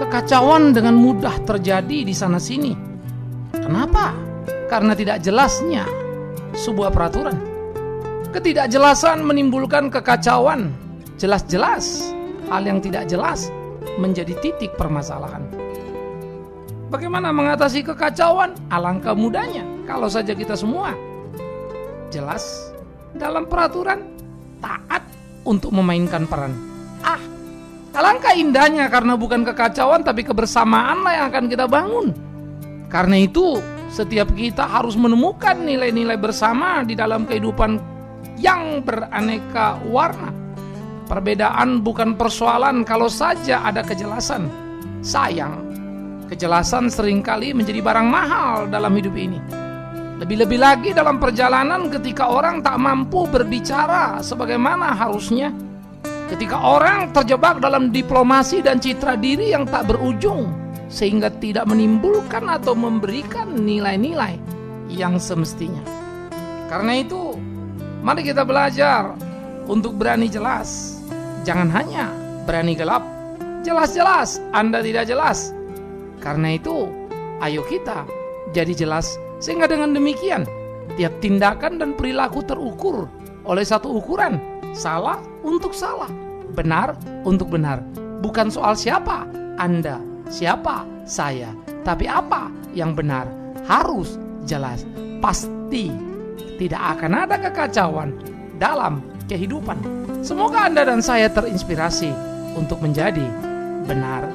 Kekacauan dengan mudah terjadi di sana-sini. Kenapa? Karena tidak jelasnya sebuah peraturan. Ketidakjelasan menimbulkan kekacauan. Jelas-jelas hal yang tidak jelas menjadi titik permasalahan. Bagaimana mengatasi kekacauan? Alangkah mudahnya kalau saja kita semua jelas dalam peraturan, taat untuk memainkan peran. Alangkah indahnya karena bukan kekacauan tapi kebersamaanlah yang akan kita bangun. Karena itu setiap kita harus menemukan nilai-nilai bersama di dalam kehidupan yang beraneka warna. Perbedaan bukan persoalan kalau saja ada kejelasan. Sayang, kejelasan seringkali menjadi barang mahal dalam hidup ini. Lebih-lebih lagi dalam perjalanan ketika orang tak mampu berbicara sebagaimana harusnya. Ketika orang terjebak dalam diplomasi dan citra diri yang tak berujung, sehingga tidak menimbulkan atau memberikan nilai-nilai yang semestinya. Karena itu, mari kita belajar untuk berani jelas. Jangan hanya berani gelap. Jelas-jelas Anda tidak jelas. Karena itu, ayo kita jadi jelas. Sehingga dengan demikian, tiap tindakan dan perilaku terukur oleh satu ukuran. Salah untuk salah, benar untuk benar. Bukan soal siapa Anda, siapa saya, tapi apa yang benar. Harus jelas. Pasti tidak akan ada kekacauan dalam kehidupan. Semoga Anda dan saya terinspirasi untuk menjadi benar,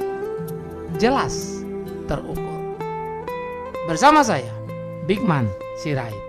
jelas, terukur. Bersama saya, Bigman Sirait.